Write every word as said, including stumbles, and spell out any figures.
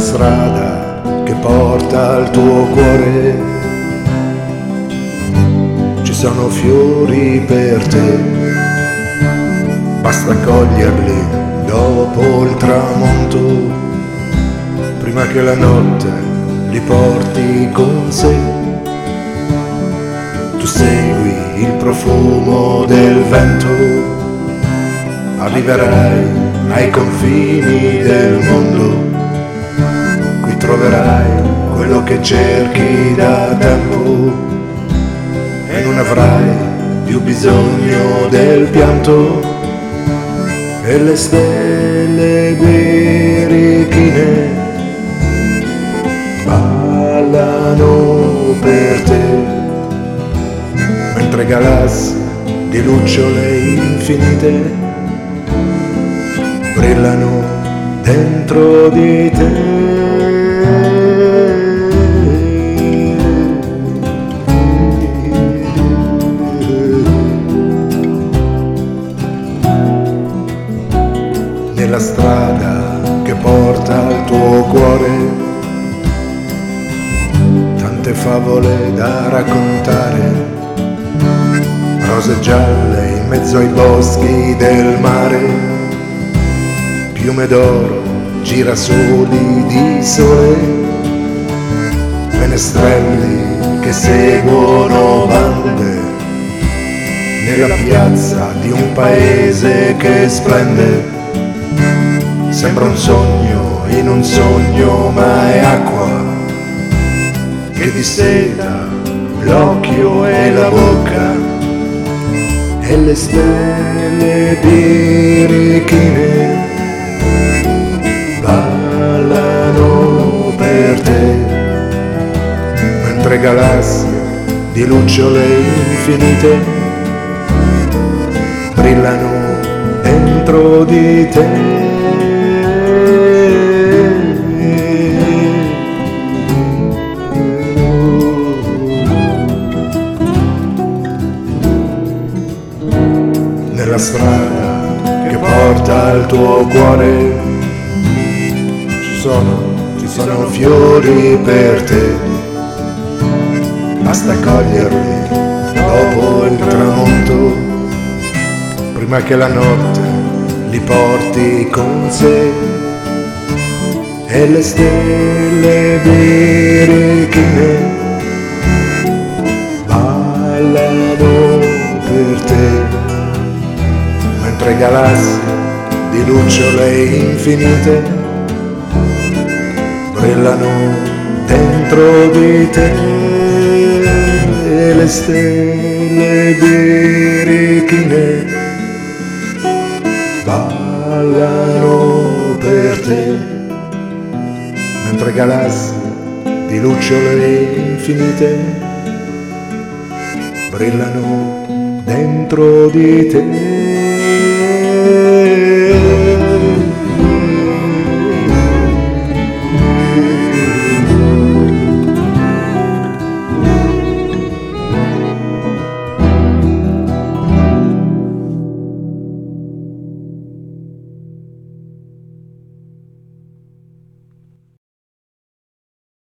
strada che porta al tuo cuore ci sono fiori per te, basta coglierli dopo il tramonto, prima che la notte li porti con sé. Tu segui il profumo del vento, arriverai ai confini del mondo, qui troverai quello che cerchi da tempo e non avrai più bisogno del pianto. E le stelle birichine ballano per te, mentre galassie di lucciole infinite brillano dentro di te. Nella strada che porta al tuo cuore tante favole da raccontare, rose gialle in mezzo ai boschi del mare, piume d'oro, girasoli di sole, menestrelli che seguono bande nella piazza di un paese che splende. Sembra un sogno in un sogno, ma è acqua che disseta l'occhio e la bocca. E le stelle birichine ballano per te, mentre galassie di lucciole infinite brillano dentro di te. Nella strada che porta al tuo cuore ci sono, ci sono fiori per te, basta coglierli dopo il tramonto, prima che la notte li porti con sé. E le stelle birichine ballano per te, mentre galassie di lucciole infinite brillano dentro di te. E le stelle birichine ballano per te, mentre galassie di lucciole infinite brillano dentro di te.